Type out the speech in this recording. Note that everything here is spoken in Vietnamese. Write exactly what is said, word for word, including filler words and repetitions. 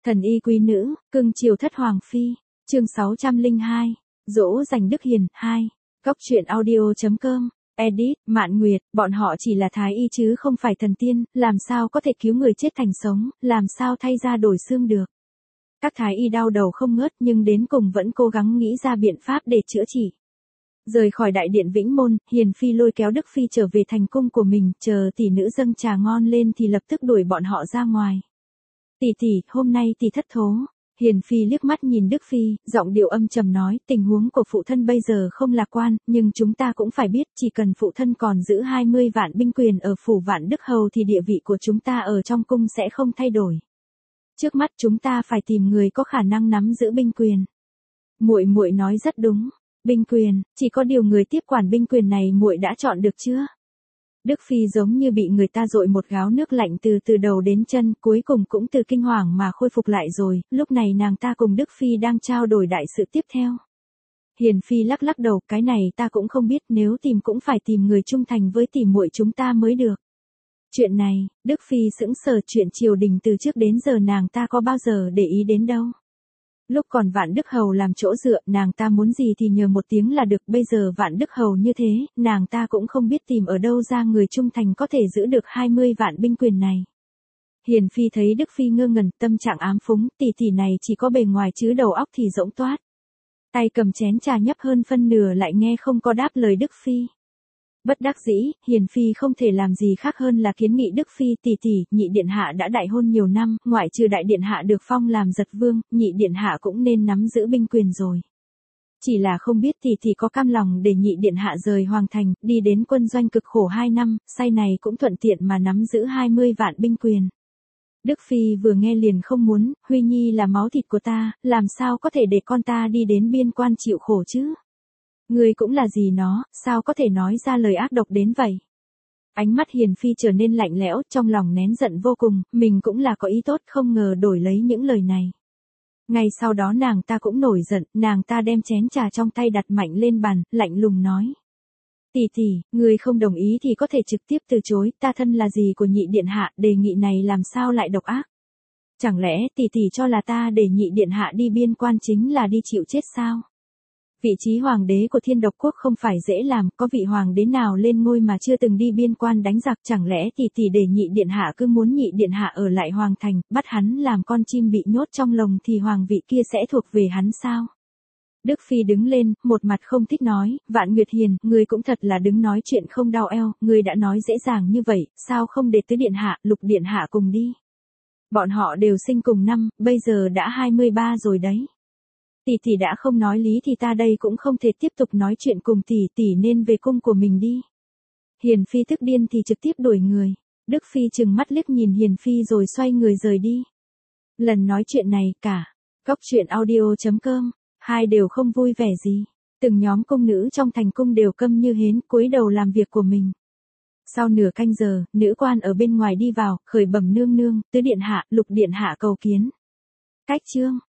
Thần y quý nữ, cưng chiều thất hoàng phi, chương sáu trăm lẻ hai, dỗ dành Đức Hiền, hai, góc truyện audio.com, edit, Mạn Nguyệt, bọn họ chỉ là thái y chứ không phải thần tiên, làm sao có thể cứu người chết thành sống, làm sao thay da đổi xương được. Các thái y đau đầu không ngớt nhưng đến cùng vẫn cố gắng nghĩ ra biện pháp để chữa trị. Rời khỏi đại điện Vĩnh Môn, Hiền Phi lôi kéo Đức Phi trở về thành cung của mình, chờ tỷ nữ dâng trà ngon lên thì lập tức đuổi bọn họ ra ngoài. Tỷ tỷ, hôm nay tỷ thất thố. Hiền Phi liếc mắt nhìn Đức Phi, giọng điệu âm trầm nói, tình huống của phụ thân bây giờ không lạc quan, nhưng chúng ta cũng phải biết, chỉ cần phụ thân còn giữ hai mươi vạn binh quyền ở phủ Vạn Đức Hầu thì địa vị của chúng ta ở trong cung sẽ không thay đổi. Trước mắt chúng ta phải tìm người có khả năng nắm giữ binh quyền. Muội muội nói rất đúng, binh quyền, chỉ có điều người tiếp quản binh quyền này muội đã chọn được chưa? Đức Phi giống như bị người ta dội một gáo nước lạnh từ từ đầu đến chân, cuối cùng cũng từ kinh hoàng mà khôi phục lại rồi, lúc này nàng ta cùng Đức Phi đang trao đổi đại sự tiếp theo. Hiền Phi lắc lắc đầu, cái này ta cũng không biết, nếu tìm cũng phải tìm người trung thành với tỷ muội chúng ta mới được. Chuyện này, Đức Phi sững sờ, chuyện triều đình từ trước đến giờ nàng ta có bao giờ để ý đến đâu. Lúc còn Vạn Đức Hầu làm chỗ dựa, nàng ta muốn gì thì nhờ một tiếng là được, bây giờ Vạn Đức Hầu như thế, nàng ta cũng không biết tìm ở đâu ra người trung thành có thể giữ được hai mươi vạn binh quyền này. Hiền Phi thấy Đức Phi ngơ ngẩn, tâm trạng ám phúng, tỷ tỷ này chỉ có bề ngoài chứ đầu óc thì rỗng toát. Tay cầm chén trà nhấp hơn phân nửa lại nghe không có đáp lời Đức Phi. Bất đắc dĩ, Hiền Phi không thể làm gì khác hơn là kiến nghị Đức Phi, tỷ tỷ, nhị điện hạ đã đại hôn nhiều năm, ngoại trừ đại điện hạ được phong làm giật vương, nhị điện hạ cũng nên nắm giữ binh quyền rồi. Chỉ là không biết tỷ tỷ có cam lòng để nhị điện hạ rời hoàng thành, đi đến quân doanh cực khổ hai năm, say này cũng thuận tiện mà nắm giữ hai mươi vạn binh quyền. Đức Phi vừa nghe liền không muốn, Huy Nhi là máu thịt của ta, làm sao có thể để con ta đi đến biên quan chịu khổ chứ? Ngươi cũng là gì nó, sao có thể nói ra lời ác độc đến vậy? Ánh mắt Hiền Phi trở nên lạnh lẽo, trong lòng nén giận vô cùng, mình cũng là có ý tốt, không ngờ đổi lấy những lời này. Ngay sau đó nàng ta cũng nổi giận, nàng ta đem chén trà trong tay đặt mạnh lên bàn, lạnh lùng nói. Tỷ tỷ, ngươi không đồng ý thì có thể trực tiếp từ chối, ta thân là gì của nhị điện hạ, đề nghị này làm sao lại độc ác? Chẳng lẽ tỷ tỷ cho là ta để nhị điện hạ đi biên quan chính là đi chịu chết sao? Vị trí hoàng đế của Thiên Độc Quốc không phải dễ làm, có vị hoàng đế nào lên ngôi mà chưa từng đi biên quan đánh giặc, chẳng lẽ tỷ tỷ để nhị điện hạ cứ muốn nhị điện hạ ở lại hoàng thành, bắt hắn làm con chim bị nhốt trong lồng thì hoàng vị kia sẽ thuộc về hắn sao? Đức Phi đứng lên, một mặt không thích nói, Vạn Nguyệt Hiền, ngươi cũng thật là đứng nói chuyện không đau eo, ngươi đã nói dễ dàng như vậy, sao không để tứ điện hạ, lục điện hạ cùng đi? Bọn họ đều sinh cùng năm, bây giờ đã hai mươi ba rồi đấy. Tỷ tỷ đã không nói lý thì ta đây cũng không thể tiếp tục nói chuyện cùng tỷ, tỷ nên về cung của mình đi. Hiền Phi tức điên thì trực tiếp đuổi người. Đức Phi trừng mắt liếc nhìn Hiền Phi rồi xoay người rời đi. Lần nói chuyện này, cả góc truyện audio.com, hai đều không vui vẻ gì. Từng nhóm cung nữ trong thành cung đều câm như hến, cúi đầu làm việc của mình. Sau nửa canh giờ, nữ quan ở bên ngoài đi vào, khởi bẩm nương nương, tứ điện hạ, lục điện hạ cầu kiến. Cách chương